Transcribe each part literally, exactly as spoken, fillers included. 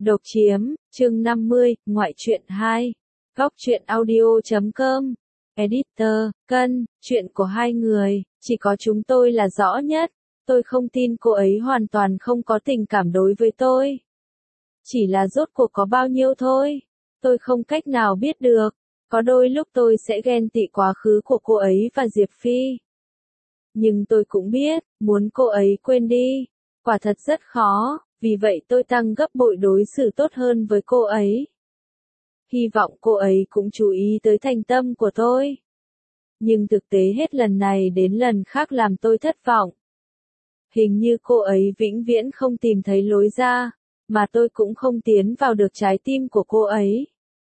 Độc chiếm, chương năm mươi, ngoại truyện hai. Góc truyện audio chấm com. Editor, Cân, chuyện của hai người, chỉ có chúng tôi là rõ nhất. Tôi không tin cô ấy hoàn toàn không có tình cảm đối với tôi. Chỉ là rốt cuộc có bao nhiêu thôi. Tôi không cách nào biết được. Có đôi lúc tôi sẽ ghen tị quá khứ của cô ấy và Diệp Phi. Nhưng tôi cũng biết, muốn cô ấy quên đi, quả thật rất khó, vì vậy tôi tăng gấp bội đối xử tốt hơn với cô ấy. Hy vọng cô ấy cũng chú ý tới thành tâm của tôi. Nhưng thực tế hết lần này đến lần khác làm tôi thất vọng. Hình như cô ấy vĩnh viễn không tìm thấy lối ra, mà tôi cũng không tiến vào được trái tim của cô ấy.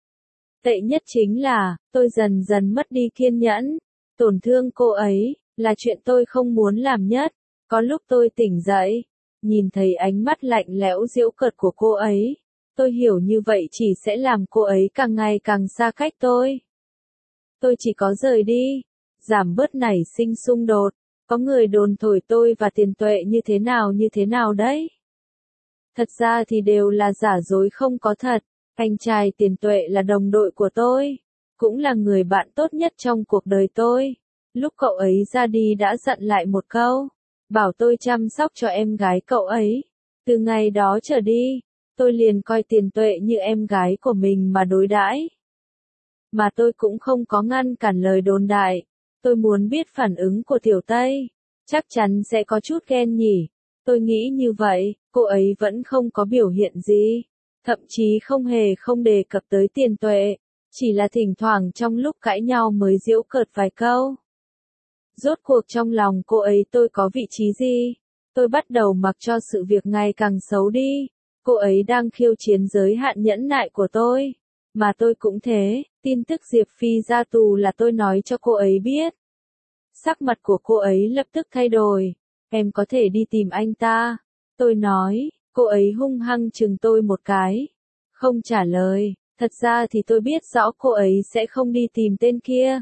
Tệ nhất chính là, tôi dần dần mất đi kiên nhẫn, tổn thương cô ấy, là chuyện tôi không muốn làm nhất. Có lúc tôi tỉnh dậy, nhìn thấy ánh mắt lạnh lẽo giễu cợt của cô ấy, tôi hiểu như vậy chỉ sẽ làm cô ấy càng ngày càng xa cách tôi. Tôi chỉ có rời đi, giảm bớt nảy sinh xung đột, có người đồn thổi tôi và Tiền Tuệ như thế nào như thế nào đấy. Thật ra thì đều là giả dối không có thật, anh trai Tiền Tuệ là đồng đội của tôi, cũng là người bạn tốt nhất trong cuộc đời tôi. Lúc cậu ấy ra đi đã dặn lại một câu, bảo tôi chăm sóc cho em gái cậu ấy. Từ ngày đó trở đi, tôi liền coi Tiền Tuệ như em gái của mình mà đối đãi. Mà tôi cũng không có ngăn cản lời đồn đại. Tôi muốn biết phản ứng của Tiểu Tây. Chắc chắn sẽ có chút ghen nhỉ. Tôi nghĩ như vậy, cô ấy vẫn không có biểu hiện gì. Thậm chí không hề không đề cập tới Tiền Tuệ. Chỉ là thỉnh thoảng trong lúc cãi nhau mới giễu cợt vài câu. Rốt cuộc trong lòng cô ấy tôi có vị trí gì? Tôi bắt đầu mặc cho sự việc ngày càng xấu đi. Cô ấy đang khiêu chiến giới hạn nhẫn nại của tôi. Mà tôi cũng thế, tin tức Diệp Phi ra tù là tôi nói cho cô ấy biết. Sắc mặt của cô ấy lập tức thay đổi. Em có thể đi tìm anh ta. Tôi nói, cô ấy hung hăng chừng tôi một cái. Không trả lời, thật ra thì tôi biết rõ cô ấy sẽ không đi tìm tên kia.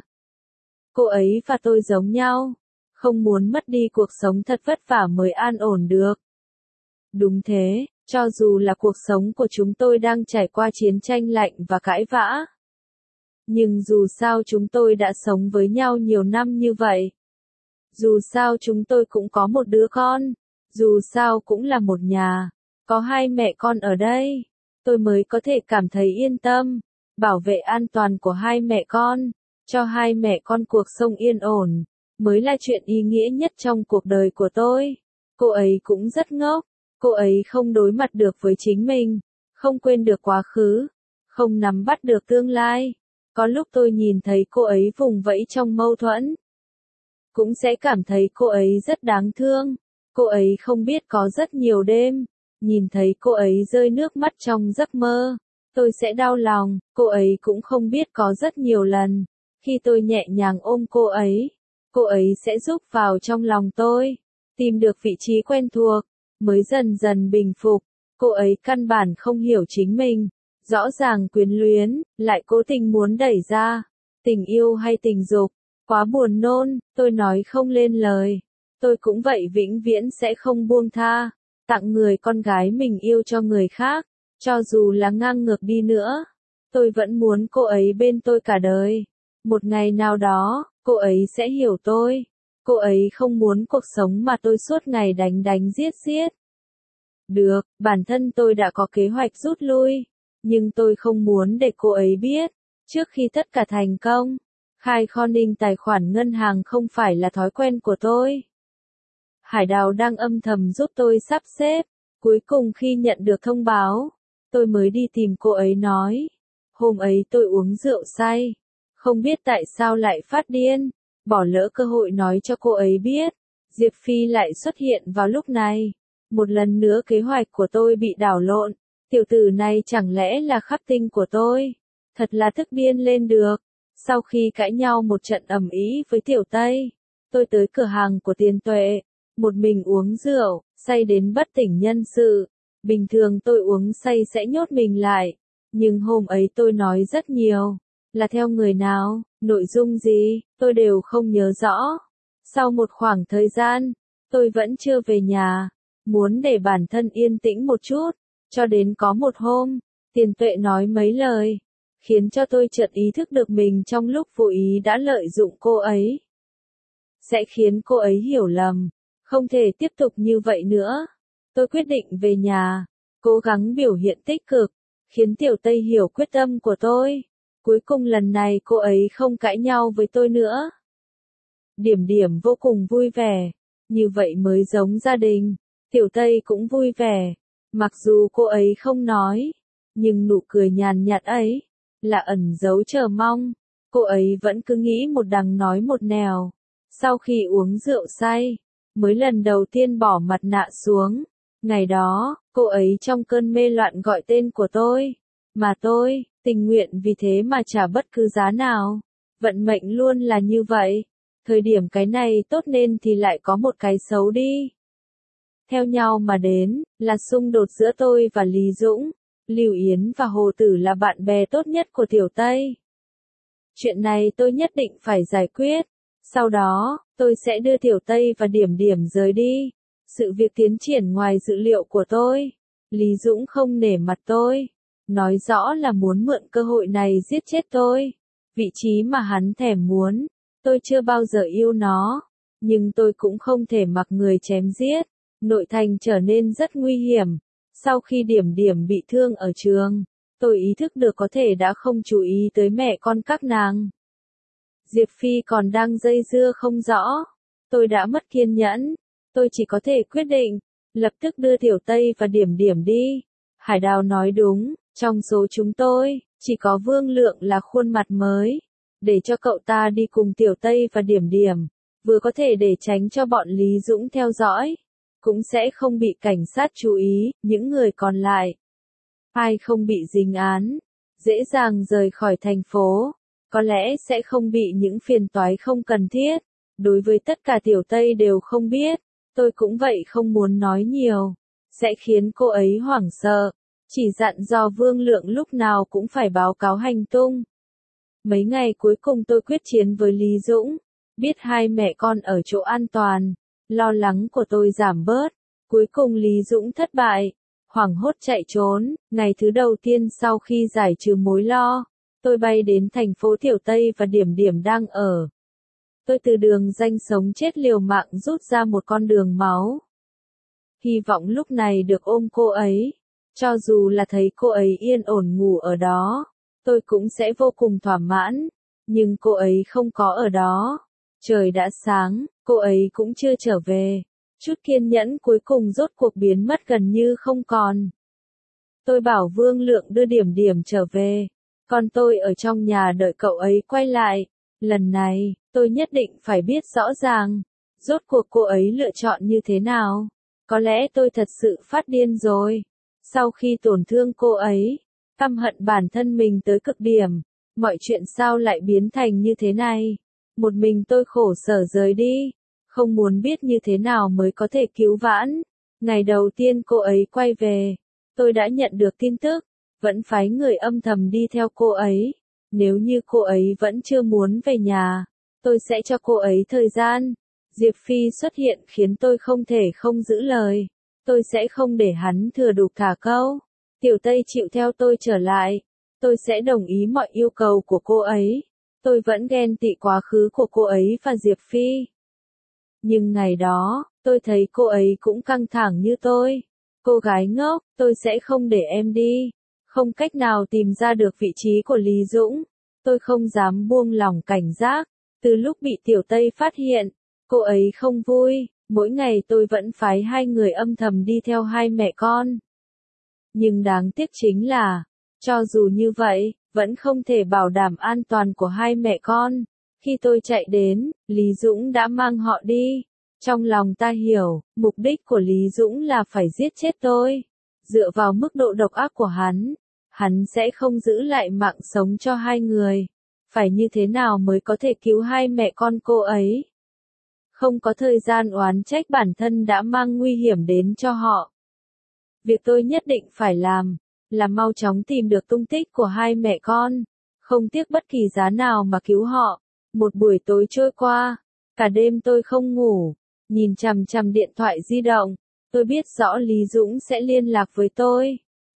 Cô ấy và tôi giống nhau, không muốn mất đi cuộc sống thật vất vả mới an ổn được. Đúng thế, cho dù là cuộc sống của chúng tôi đang trải qua chiến tranh lạnh và cãi vã. Nhưng dù sao chúng tôi đã sống với nhau nhiều năm như vậy. Dù sao chúng tôi cũng có một đứa con, dù sao cũng là một nhà, có hai mẹ con ở đây, tôi mới có thể cảm thấy yên tâm, bảo vệ an toàn của hai mẹ con. Cho hai mẹ con cuộc sống yên ổn, mới là chuyện ý nghĩa nhất trong cuộc đời của tôi. Cô ấy cũng rất ngốc, cô ấy không đối mặt được với chính mình, không quên được quá khứ, không nắm bắt được tương lai. Có lúc tôi nhìn thấy cô ấy vùng vẫy trong mâu thuẫn, cũng sẽ cảm thấy cô ấy rất đáng thương. Cô ấy không biết có rất nhiều đêm, nhìn thấy cô ấy rơi nước mắt trong giấc mơ, tôi sẽ đau lòng. Cô ấy cũng không biết có rất nhiều lần. Khi tôi nhẹ nhàng ôm cô ấy, cô ấy sẽ rúc vào trong lòng tôi, tìm được vị trí quen thuộc, mới dần dần bình phục. Cô ấy căn bản không hiểu chính mình, rõ ràng quyến luyến, lại cố tình muốn đẩy ra. Tình yêu hay tình dục, quá buồn nôn, tôi nói không lên lời. Tôi cũng vậy vĩnh viễn sẽ không buông tha, tặng người con gái mình yêu cho người khác, cho dù là ngang ngược đi nữa. Tôi vẫn muốn cô ấy bên tôi cả đời. Một ngày nào đó, cô ấy sẽ hiểu tôi. Cô ấy không muốn cuộc sống mà tôi suốt ngày đánh đánh giết giết. Được, bản thân tôi đã có kế hoạch rút lui. Nhưng tôi không muốn để cô ấy biết. Trước khi tất cả thành công, khai kho ninh tài khoản ngân hàng không phải là thói quen của tôi. Hải Đào đang âm thầm giúp tôi sắp xếp. Cuối cùng khi nhận được thông báo, tôi mới đi tìm cô ấy nói. Hôm ấy tôi uống rượu say. Không biết tại sao lại phát điên, bỏ lỡ cơ hội nói cho cô ấy biết. Diệp Phi lại xuất hiện vào lúc này. Một lần nữa kế hoạch của tôi bị đảo lộn. Tiểu tử này chẳng lẽ là khắc tinh của tôi? Thật là tức điên lên được. Sau khi cãi nhau một trận ầm ĩ với Tiểu Tây, tôi tới cửa hàng của Tiền Tuệ. Một mình uống rượu, say đến bất tỉnh nhân sự. Bình thường tôi uống say sẽ nhốt mình lại. Nhưng hôm ấy tôi nói rất nhiều. Là theo người nào, nội dung gì, tôi đều không nhớ rõ. Sau một khoảng thời gian, tôi vẫn chưa về nhà. Muốn để bản thân yên tĩnh một chút, Cho đến có một hôm, Tiền Tuệ nói mấy lời, khiến cho tôi chợt ý thức được mình trong lúc vô ý đã lợi dụng cô ấy. Sẽ khiến cô ấy hiểu lầm, không thể tiếp tục như vậy nữa. Tôi quyết định về nhà, cố gắng biểu hiện tích cực, khiến Tiểu Tây hiểu quyết tâm của tôi. Cuối cùng lần này cô ấy không cãi nhau với tôi nữa. Điểm Điểm vô cùng vui vẻ, như vậy mới giống gia đình. Tiểu Tây cũng vui vẻ, mặc dù cô ấy không nói, nhưng nụ cười nhàn nhạt ấy là ẩn giấu chờ mong. Cô ấy vẫn cứ nghĩ một đằng nói một nẻo. Sau khi uống rượu say, mới lần đầu tiên bỏ mặt nạ xuống. Ngày đó, cô ấy trong cơn mê loạn gọi tên của tôi, mà tôi tình nguyện vì thế mà trả bất cứ giá nào. Vận mệnh luôn là như vậy. Thời điểm cái này tốt nên thì lại có một cái xấu đi. Theo nhau mà đến, là xung đột giữa tôi và Lý Dũng. Lưu Yến và Hồ Tử là bạn bè tốt nhất của Tiểu Tây. Chuyện này tôi nhất định phải giải quyết. Sau đó, tôi sẽ đưa Tiểu Tây và Điểm Điểm rời đi. Sự việc tiến triển ngoài dự liệu của tôi. Lý Dũng không nể mặt tôi. Nói rõ là muốn mượn cơ hội này giết chết tôi. Vị trí mà hắn thèm muốn. Tôi chưa bao giờ yêu nó. Nhưng tôi cũng không thể mặc người chém giết. Nội thành trở nên rất nguy hiểm. Sau khi Điểm Điểm bị thương ở trường, tôi ý thức được có thể đã không chú ý tới mẹ con các nàng. Diệp Phi còn đang dây dưa không rõ. Tôi đã mất kiên nhẫn. Tôi chỉ có thể quyết định, lập tức đưa Tiểu Tây và Điểm Điểm đi. Hải Đào nói đúng, trong số chúng tôi, chỉ có Vương Lượng là khuôn mặt mới. Để cho cậu ta đi cùng Tiểu Tây và Điểm Điểm, vừa có thể để tránh cho bọn Lý Dũng theo dõi, cũng sẽ không bị cảnh sát chú ý. Những người còn lại, ai không bị dính án, dễ dàng rời khỏi thành phố, có lẽ sẽ không bị những phiền toái không cần thiết. Đối với tất cả Tiểu Tây đều không biết, tôi cũng vậy, không muốn nói nhiều, sẽ khiến cô ấy hoảng sợ. Chỉ dặn dò Vương Lượng lúc nào cũng phải báo cáo hành tung. Mấy ngày cuối cùng tôi quyết chiến với Lý Dũng, biết hai mẹ con ở chỗ an toàn, lo lắng của tôi giảm bớt. Cuối cùng Lý Dũng thất bại, hoảng hốt chạy trốn. Ngày thứ đầu tiên sau khi giải trừ mối lo, tôi bay đến thành phố Tiểu Tây và Điểm Điểm đang ở. Tôi từ đường danh sống chết liều mạng rút ra một con đường máu. Hy vọng lúc này được ôm cô ấy. Cho dù là thấy cô ấy yên ổn ngủ ở đó, tôi cũng sẽ vô cùng thỏa mãn. Nhưng cô ấy không có ở đó. Trời đã sáng, cô ấy cũng chưa trở về. Chút kiên nhẫn cuối cùng rốt cuộc biến mất gần như không còn. Tôi bảo Vương Lượng đưa Điểm Điểm trở về. Còn tôi ở trong nhà đợi cậu ấy quay lại. Lần này, tôi nhất định phải biết rõ ràng. Rốt cuộc cô ấy lựa chọn như thế nào. Có lẽ tôi thật sự phát điên rồi. Sau khi tổn thương cô ấy, căm hận bản thân mình tới cực điểm. Mọi chuyện sao lại biến thành như thế này? Một mình tôi khổ sở rời đi. Không muốn biết như thế nào mới có thể cứu vãn. Ngày đầu tiên cô ấy quay về, tôi đã nhận được tin tức, vẫn phái người âm thầm đi theo cô ấy. Nếu như cô ấy vẫn chưa muốn về nhà, tôi sẽ cho cô ấy thời gian. Diệp Phi xuất hiện khiến tôi không thể không giữ lời. Tôi sẽ không để hắn thừa đục thả câu. Tiểu Tây chịu theo tôi trở lại. Tôi sẽ đồng ý mọi yêu cầu của cô ấy. Tôi vẫn ghen tị quá khứ của cô ấy và Diệp Phi. Nhưng ngày đó, tôi thấy cô ấy cũng căng thẳng như tôi. Cô gái ngốc, tôi sẽ không để em đi. Không cách nào tìm ra được vị trí của Lý Dũng. Tôi không dám buông lỏng cảnh giác. Từ lúc bị Tiểu Tây phát hiện, cô ấy không vui. Mỗi ngày tôi vẫn phái hai người âm thầm đi theo hai mẹ con. Nhưng đáng tiếc chính là, cho dù như vậy, vẫn không thể bảo đảm an toàn của hai mẹ con. Khi tôi chạy đến, Lý Dũng đã mang họ đi. Trong lòng ta hiểu, mục đích của Lý Dũng là phải giết chết tôi. Dựa vào mức độ độc ác của hắn, hắn sẽ không giữ lại mạng sống cho hai người. Phải như thế nào mới có thể cứu hai mẹ con cô ấy? Không có thời gian oán trách bản thân đã mang nguy hiểm đến cho họ. Việc tôi nhất định phải làm, là mau chóng tìm được tung tích của hai mẹ con. Không tiếc bất kỳ giá nào mà cứu họ. Một buổi tối trôi qua, cả đêm tôi không ngủ, nhìn chằm chằm điện thoại di động. Tôi biết rõ Lý Dũng sẽ liên lạc với tôi.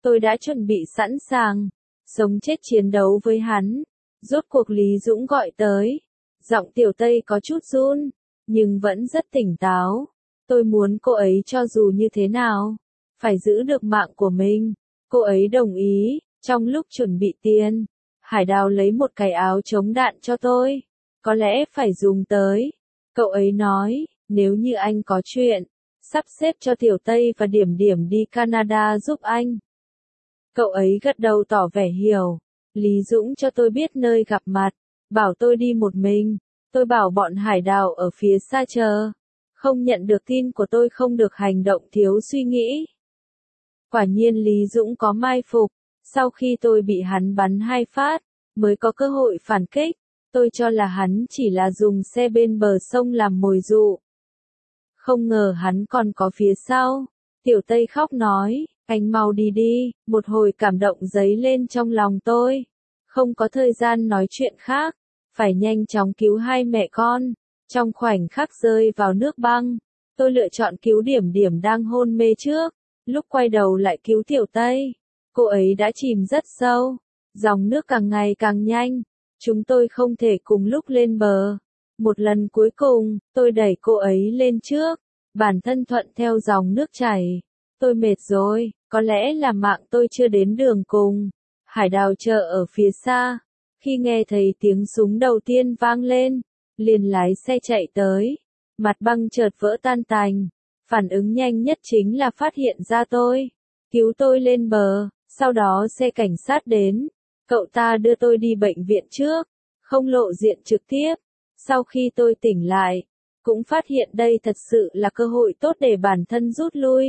Tôi đã chuẩn bị sẵn sàng, sống chết chiến đấu với hắn. Rốt cuộc Lý Dũng gọi tới. Giọng Tiểu Tây có chút run, nhưng vẫn rất tỉnh táo. Tôi muốn cô ấy cho dù như thế nào, phải giữ được mạng của mình. Cô ấy đồng ý. Trong lúc chuẩn bị tiền, Hải Đào lấy một cái áo chống đạn cho tôi. Có lẽ phải dùng tới. Cậu ấy nói, nếu như anh có chuyện, sắp xếp cho Tiểu Tây và Điểm Điểm đi Canada giúp anh. Cậu ấy gật đầu tỏ vẻ hiểu. Lý Dũng cho tôi biết nơi gặp mặt, bảo tôi đi một mình. Tôi bảo bọn Hải Đào ở phía xa chờ. Không nhận được tin của tôi không được hành động thiếu suy nghĩ. Quả nhiên Lý Dũng có mai phục. Sau khi tôi bị hắn bắn hai phát, mới có cơ hội phản kích. Tôi cho là hắn chỉ là dùng xe bên bờ sông làm mồi dụ. Không ngờ hắn còn có phía sau. Tiểu Tây khóc nói, anh mau đi đi, một hồi cảm động dấy lên trong lòng tôi. Không có thời gian nói chuyện khác, phải nhanh chóng cứu hai mẹ con. Trong khoảnh khắc rơi vào nước băng, tôi lựa chọn cứu Điểm Điểm đang hôn mê trước, lúc quay đầu lại cứu Tiểu Tây. Cô ấy đã chìm rất sâu, dòng nước càng ngày càng nhanh, chúng tôi không thể cùng lúc lên bờ. Một lần cuối cùng, tôi đẩy cô ấy lên trước, bản thân thuận theo dòng nước chảy. Tôi mệt rồi, có lẽ là mạng tôi chưa đến đường cùng. Hải Đào chờ ở phía xa, khi nghe thấy tiếng súng đầu tiên vang lên, liền lái xe chạy tới. Mặt băng chợt vỡ tan tành, phản ứng nhanh nhất chính là phát hiện ra tôi, cứu tôi lên bờ. Sau đó xe cảnh sát đến, cậu ta đưa tôi đi bệnh viện trước, không lộ diện trực tiếp. Sau khi tôi tỉnh lại, cũng phát hiện đây thật sự là cơ hội tốt để bản thân rút lui.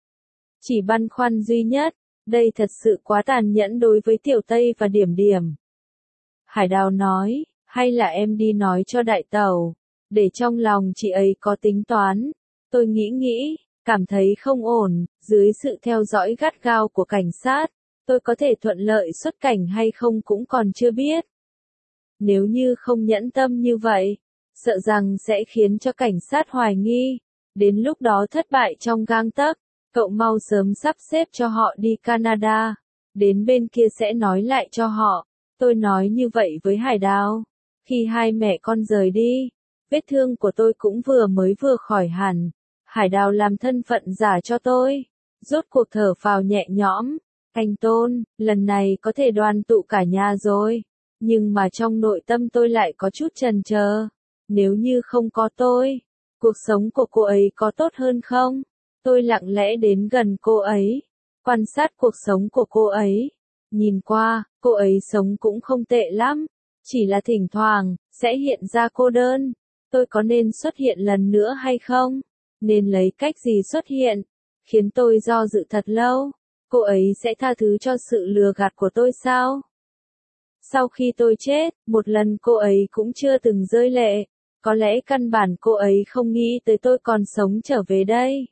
Chỉ băn khoăn duy nhất, đây thật sự quá tàn nhẫn đối với Tiểu Tây và Điểm Điểm. Hải Đào nói, hay là em đi nói cho đại tẩu, để trong lòng chị ấy có tính toán. Tôi nghĩ nghĩ, cảm thấy không ổn, dưới sự theo dõi gắt gao của cảnh sát, tôi có thể thuận lợi xuất cảnh hay không cũng còn chưa biết. Nếu như không nhẫn tâm như vậy, sợ rằng sẽ khiến cho cảnh sát hoài nghi, đến lúc đó thất bại trong gang tấc. Cậu mau sớm sắp xếp cho họ đi Canada, đến bên kia sẽ nói lại cho họ. Tôi nói như vậy với Hải Đào. Khi hai mẹ con rời đi, vết thương của tôi cũng vừa mới vừa khỏi hẳn. Hải Đào làm thân phận giả cho tôi, rốt cuộc thở phào nhẹ nhõm. Anh Tôn, lần này có thể đoàn tụ cả nhà rồi. Nhưng mà trong nội tâm tôi lại có chút chần chờ. Nếu như không có tôi, cuộc sống của cô ấy có tốt hơn không? Tôi lặng lẽ đến gần cô ấy, quan sát cuộc sống của cô ấy. Nhìn qua, cô ấy sống cũng không tệ lắm, chỉ là thỉnh thoảng sẽ hiện ra cô đơn. Tôi có nên xuất hiện lần nữa hay không? Nên lấy cách gì xuất hiện? Khiến tôi do dự thật lâu. Cô ấy sẽ tha thứ cho sự lừa gạt của tôi sao? Sau khi tôi chết, một lần cô ấy cũng chưa từng rơi lệ. Có lẽ căn bản cô ấy không nghĩ tới tôi còn sống trở về đây.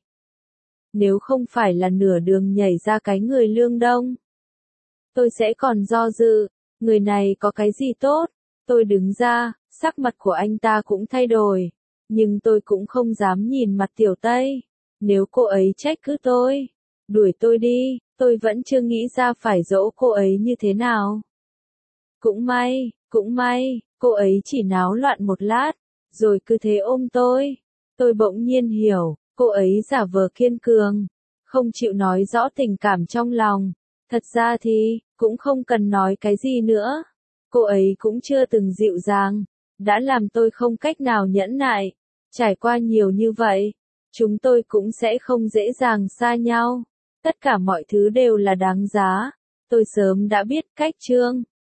Nếu không phải là nửa đường nhảy ra cái người Lương Đông, tôi sẽ còn do dự. Người này có cái gì tốt? Tôi đứng ra, sắc mặt của anh ta cũng thay đổi. Nhưng tôi cũng không dám nhìn mặt Tiểu Tây. Nếu cô ấy trách cứ tôi, đuổi tôi đi, tôi vẫn chưa nghĩ ra phải dỗ cô ấy như thế nào. Cũng may, cũng may, cô ấy chỉ náo loạn một lát, rồi cứ thế ôm tôi. Tôi bỗng nhiên hiểu, cô ấy giả vờ kiên cường, không chịu nói rõ tình cảm trong lòng. Thật ra thì, cũng không cần nói cái gì nữa. Cô ấy cũng chưa từng dịu dàng, đã làm tôi không cách nào nhẫn nại. Trải qua nhiều như vậy, chúng tôi cũng sẽ không dễ dàng xa nhau. Tất cả mọi thứ đều là đáng giá. Tôi sớm đã biết cách chương.